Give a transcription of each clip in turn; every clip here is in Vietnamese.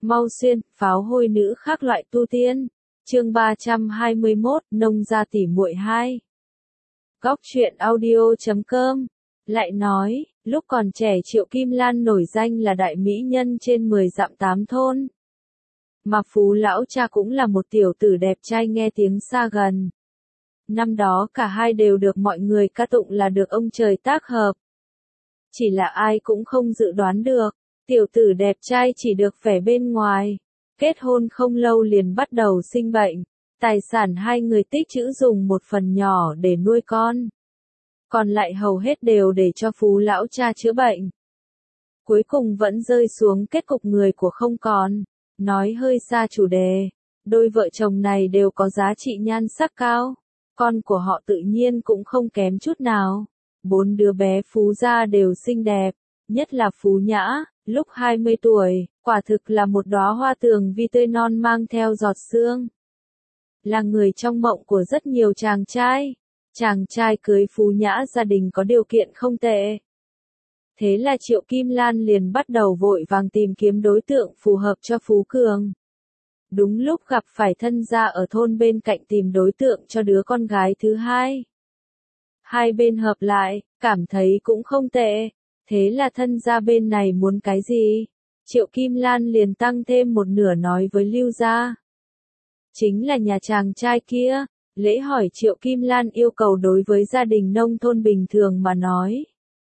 Mau xuyên, pháo hôi nữ khác loại tu tiên. Chương 321, nông gia tỉ muội 2. Góc truyện audio.com. Lại nói, lúc còn trẻ Triệu Kim Lan nổi danh là đại mỹ nhân trên 10 dặm 8 thôn. Mà Phú lão cha cũng là một tiểu tử đẹp trai nghe tiếng xa gần. Năm đó cả hai đều được mọi người ca tụng là được ông trời tác hợp. Chỉ là ai cũng không dự đoán được, tiểu tử đẹp trai chỉ được vẻ bên ngoài. Kết hôn không lâu liền bắt đầu sinh bệnh. Tài sản hai người tích trữ dùng một phần nhỏ để nuôi con. Còn lại hầu hết đều để cho Phú lão cha chữa bệnh. Cuối cùng vẫn rơi xuống kết cục người của không còn. Nói hơi xa chủ đề, đôi vợ chồng này đều có giá trị nhan sắc cao. Con của họ tự nhiên cũng không kém chút nào. 4 đứa bé Phú gia đều xinh đẹp, nhất là Phú Nhã, lúc 20 tuổi, quả thực là một đóa hoa tường vi tươi non mang theo giọt sương. Là người trong mộng của rất nhiều chàng trai. Chàng trai cưới Phú Nhã gia đình có điều kiện không tệ. Thế là Triệu Kim Lan liền bắt đầu vội vàng tìm kiếm đối tượng phù hợp cho Phú Cường. Đúng lúc gặp phải thân gia ở thôn bên cạnh tìm đối tượng cho đứa con gái thứ hai. Hai bên hợp lại, cảm thấy cũng không tệ. Thế là thân gia bên này muốn cái gì? Triệu Kim Lan liền tăng thêm một nửa nói với Lưu gia. Chính là nhà chàng trai kia. Lễ hỏi Triệu Kim Lan yêu cầu đối với gia đình nông thôn bình thường mà nói.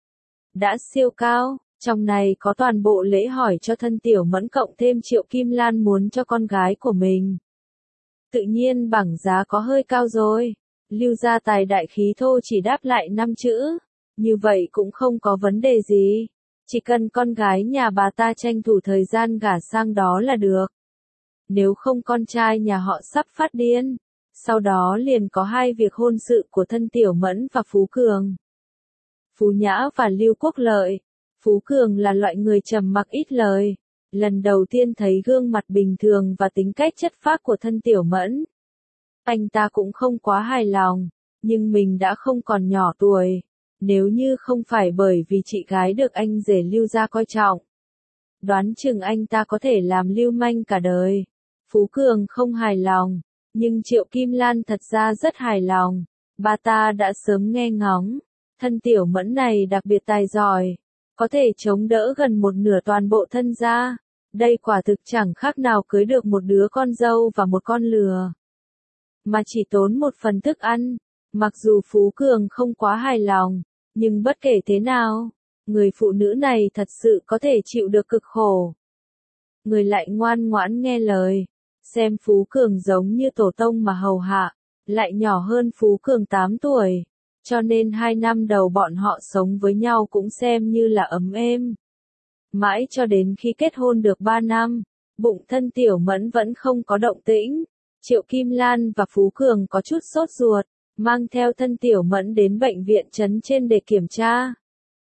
Đã siêu cao, trong này có toàn bộ lễ hỏi cho thân Tiểu Mẫn cộng thêm Triệu Kim Lan muốn cho con gái của mình. Tự nhiên bảng giá có hơi cao rồi. Lưu gia tài đại khí thô chỉ đáp lại 5 chữ. Như vậy cũng không có vấn đề gì. Chỉ cần con gái nhà bà ta tranh thủ thời gian gả sang đó là được. Nếu không con trai nhà họ sắp phát điên. Sau đó liền có hai việc hôn sự của thân Tiểu Mẫn và Phú Cường. Phú Nhã và Lưu Quốc Lợi. Phú Cường là loại người trầm mặc ít lời. Lần đầu tiên thấy gương mặt bình thường và tính cách chất phác của thân Tiểu Mẫn. Anh ta cũng không quá hài lòng, nhưng mình đã không còn nhỏ tuổi. Nếu như không phải bởi vì chị gái được anh rể Lưu gia coi trọng. Đoán chừng anh ta có thể làm lưu manh cả đời. Phú Cường không hài lòng. Nhưng Triệu Kim Lan thật ra rất hài lòng. Bà ta đã sớm nghe ngóng. Thân Tiểu Mẫn này đặc biệt tài giỏi. Có thể chống đỡ gần một nửa toàn bộ thân gia. Đây quả thực chẳng khác nào cưới được một đứa con dâu và một con lừa. Mà chỉ tốn một phần thức ăn. Mặc dù Phú Cường không quá hài lòng. Nhưng bất kể thế nào, người phụ nữ này thật sự có thể chịu được cực khổ. Người lại ngoan ngoãn nghe lời. Xem Phú Cường giống như tổ tông mà hầu hạ, lại nhỏ hơn Phú Cường 8 tuổi. Cho nên 2 năm đầu bọn họ sống với nhau cũng xem như là ấm êm. Mãi cho đến khi kết hôn được 3 năm, bụng thân Tiểu Mẫn vẫn không có động tĩnh. Triệu Kim Lan và Phú Cường có chút sốt ruột, mang theo thân Tiểu Mẫn đến bệnh viện trấn trên để kiểm tra.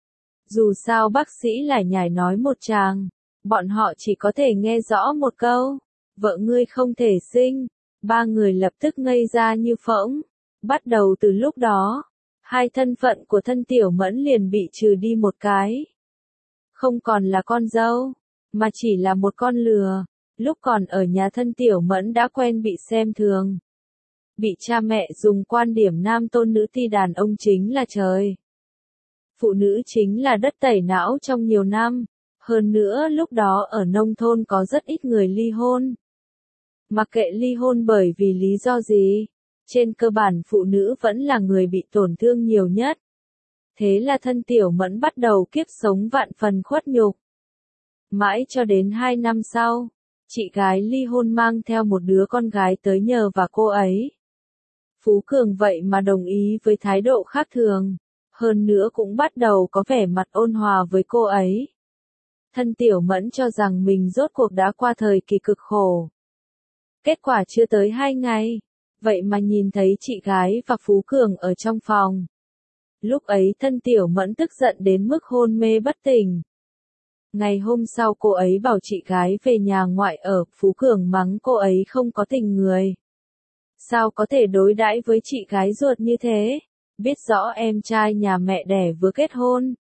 Dù sao bác sĩ lại nhải nói một tràng, bọn họ chỉ có thể nghe rõ một câu. Vợ ngươi không thể sinh. Ba người lập tức ngây ra như phỗng. Bắt đầu từ lúc đó, hai thân phận của thân Tiểu Mẫn liền bị trừ đi một cái. Không còn là con dâu, mà chỉ là một con lừa. Lúc còn ở nhà thân Tiểu Mẫn đã quen bị xem thường. Bị cha mẹ dùng quan điểm nam tôn nữ ti đàn ông chính là trời. Phụ nữ chính là đất tẩy não trong nhiều năm. Hơn nữa lúc đó ở nông thôn có rất ít người ly hôn. Mặc kệ ly hôn bởi vì lý do gì, trên cơ bản phụ nữ vẫn là người bị tổn thương nhiều nhất. Thế là thân Tiểu Mẫn bắt đầu kiếp sống vạn phần khuất nhục. Mãi cho đến 2 năm sau, chị gái ly hôn mang theo một đứa con gái tới nhờ và cô ấy. Phú Cường vậy mà đồng ý với thái độ khác thường, hơn nữa cũng bắt đầu có vẻ mặt ôn hòa với cô ấy. Thân Tiểu Mẫn cho rằng mình rốt cuộc đã qua thời kỳ cực khổ. Kết quả chưa tới 2 ngày, vậy mà nhìn thấy chị gái và Phú Cường ở trong phòng. Lúc ấy thân Tiểu Mẫn tức giận đến mức hôn mê bất tỉnh. Ngày hôm sau cô ấy bảo chị gái về nhà ngoại ở, Phú Cường mắng cô ấy không có tình người. Sao có thể đối đãi với chị gái ruột như thế? Biết rõ em trai nhà mẹ đẻ vừa kết hôn,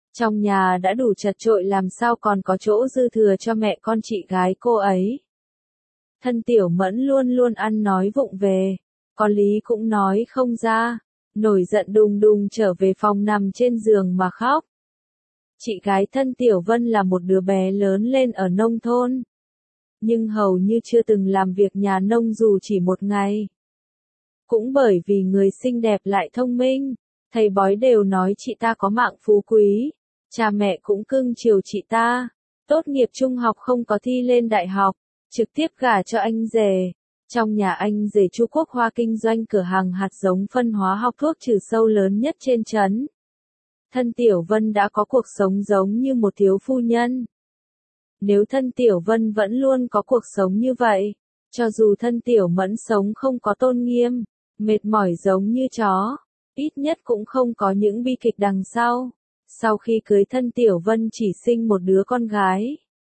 Trong nhà đã đủ chật chội làm sao còn có chỗ dư thừa cho mẹ con chị gái cô ấy. Thân Tiểu Mẫn luôn luôn ăn nói vụng về, có lý cũng nói không ra, nổi giận đùng đùng trở về phòng nằm trên giường mà khóc. Chị gái thân Tiểu Vân là một đứa bé lớn lên ở nông thôn, nhưng hầu như chưa từng làm việc nhà nông dù chỉ một ngày. Cũng bởi vì người xinh đẹp lại thông minh, thầy bói đều nói chị ta có mạng phú quý, cha mẹ cũng cưng chiều chị ta. Tốt nghiệp trung học không có thi lên đại học, trực tiếp gả cho anh rể. Trong nhà anh rể Chu Quốc Hoa kinh doanh cửa hàng hạt giống phân hóa học thuốc trừ sâu lớn nhất trên trấn. Thân Tiểu Vân đã có cuộc sống giống như một thiếu phu nhân. Nếu thân Tiểu Vân vẫn luôn có cuộc sống như vậy, cho dù thân Tiểu Mẫn sống không có tôn nghiêm, mệt mỏi giống như chó, ít nhất cũng không có những bi kịch đằng sau. Sau khi cưới thân Tiểu Vân chỉ sinh một đứa con gái.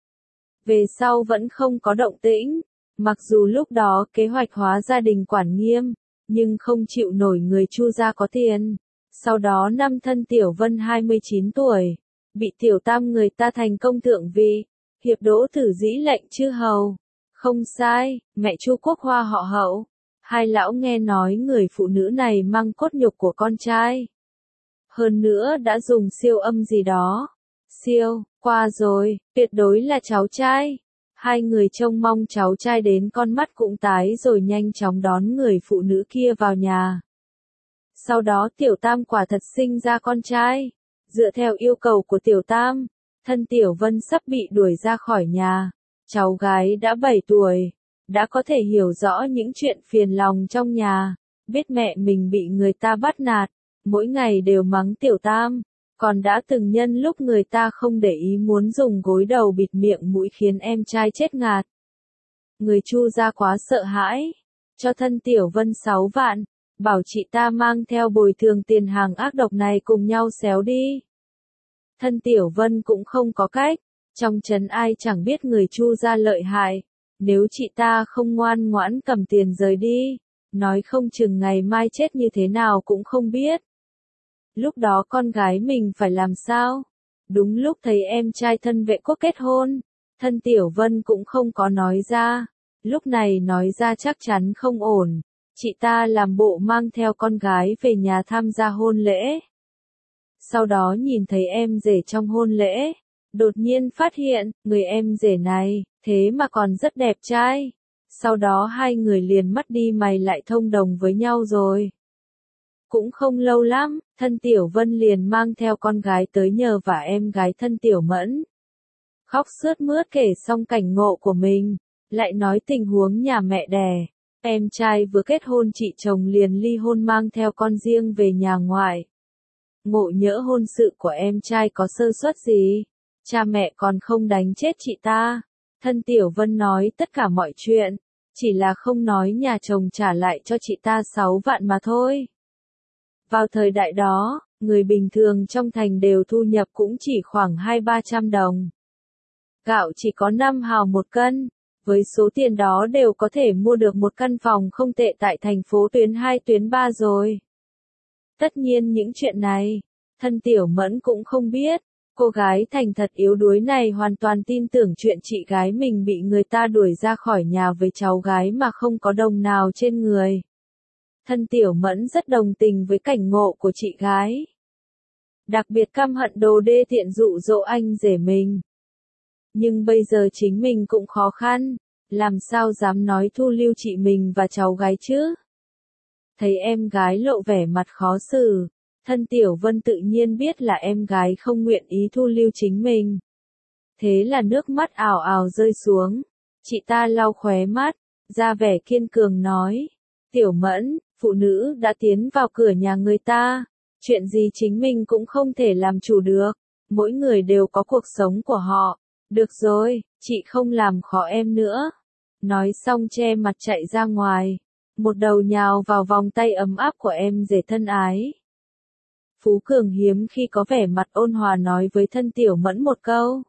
Về sau vẫn không có động tĩnh, mặc dù lúc đó kế hoạch hóa gia đình quản nghiêm, nhưng không chịu nổi người Chu gia có tiền. Sau đó năm thân Tiểu Vân 29 tuổi, bị Tiểu Tam người ta thành công thượng vị, hiệp đỗ tử dĩ lệnh chư hầu. Không sai, mẹ Chu Quốc Hoa họ Hậu. Hai lão nghe nói người phụ nữ này mang cốt nhục của con trai. Hơn nữa đã dùng siêu âm gì đó. Siêu, qua rồi, tuyệt đối là cháu trai. Hai người trông mong cháu trai đến con mắt cũng tái rồi nhanh chóng đón người phụ nữ kia vào nhà. Sau đó Tiểu Tam quả thật sinh ra con trai. Dựa theo yêu cầu của Tiểu Tam, thân Tiểu Vân sắp bị đuổi ra khỏi nhà. Cháu gái đã 7 tuổi, đã có thể hiểu rõ những chuyện phiền lòng trong nhà, biết mẹ mình bị người ta bắt nạt, mỗi ngày đều mắng Tiểu Tam, còn đã từng nhân lúc người ta không để ý muốn dùng gối đầu bịt miệng mũi khiến em trai chết ngạt. Người Chu gia quá sợ hãi, cho thân Tiểu Vân 6 vạn, bảo chị ta mang theo bồi thường tiền hàng ác độc này cùng nhau xéo đi. Thân Tiểu Vân cũng không có cách, trong trấn ai chẳng biết người Chu gia lợi hại, nếu chị ta không ngoan ngoãn cầm tiền rời đi, nói không chừng ngày mai chết như thế nào cũng không biết. Lúc đó con gái mình phải làm sao? Đúng lúc thấy em trai thân vệ quốc kết hôn, thân Tiểu Vân cũng không có nói ra, lúc này nói ra chắc chắn không ổn. Chị ta làm bộ mang theo con gái về nhà tham gia hôn lễ. Sau đó nhìn thấy em rể trong hôn lễ, đột nhiên phát hiện, người em rể này, thế mà còn rất đẹp trai. Sau đó hai người liền mất đi mày lại thông đồng với nhau rồi. Cũng không lâu lắm, thân Tiểu Vân liền mang theo con gái tới nhờ vả em gái thân Tiểu Mẫn. Khóc sướt mướt kể xong cảnh ngộ của mình, lại nói tình huống nhà mẹ đẻ. Em trai vừa kết hôn chị chồng liền ly hôn mang theo con riêng về nhà ngoại. Ngộ nhỡ hôn sự của em trai có sơ suất gì, cha mẹ còn không đánh chết chị ta. Thân Tiểu Vân nói tất cả mọi chuyện, chỉ là không nói nhà chồng trả lại cho chị ta 6 vạn mà thôi. Vào thời đại đó, người bình thường trong thành đều thu nhập cũng chỉ khoảng 200-300 đồng. Gạo chỉ có 5 hào một cân, với số tiền đó đều có thể mua được một căn phòng không tệ tại thành phố tuyến 2 tuyến 3 rồi. Tất nhiên những chuyện này, thân Tiểu Mẫn cũng không biết, cô gái thành thật yếu đuối này hoàn toàn tin tưởng chuyện chị gái mình bị người ta đuổi ra khỏi nhà với cháu gái mà không có đồng nào trên người. Thân Tiểu Mẫn rất đồng tình với cảnh ngộ của chị gái. Đặc biệt căm hận đồ đê tiện dụ dỗ anh rể mình. Nhưng bây giờ chính mình cũng khó khăn, làm sao dám nói thu lưu chị mình và cháu gái chứ? Thấy em gái lộ vẻ mặt khó xử, thân Tiểu Vân tự nhiên biết là em gái không nguyện ý thu lưu chính mình. Thế là nước mắt ào ào rơi xuống, chị ta lau khóe mắt, ra vẻ kiên cường nói, Tiểu Mẫn, phụ nữ đã tiến vào cửa nhà người ta, chuyện gì chính mình cũng không thể làm chủ được, mỗi người đều có cuộc sống của họ. Được rồi, chị không làm khó em nữa. Nói xong che mặt chạy ra ngoài, một đầu nhào vào vòng tay ấm áp của em rể thân ái. Phú Cường hiếm khi có vẻ mặt ôn hòa nói với thân Tiểu Mẫn một câu.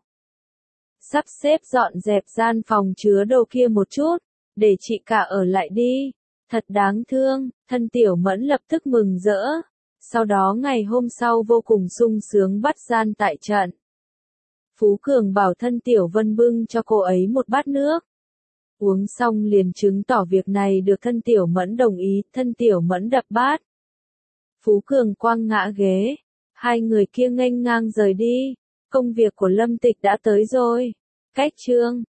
Sắp xếp dọn dẹp gian phòng chứa đồ kia một chút, để chị cả ở lại đi. Thật đáng thương, thân Tiểu Mẫn lập tức mừng rỡ. Sau đó ngày hôm sau vô cùng sung sướng bắt gian tại trận. Phú Cường bảo thân Tiểu Vân bưng cho cô ấy một bát nước. Uống xong liền chứng tỏ việc này được thân Tiểu Mẫn đồng ý, thân Tiểu Mẫn đập bát. Phú Cường quăng ngã ghế. Hai người kia nghênh ngang rời đi. Công việc của Lâm Tịch đã tới rồi. Cách chương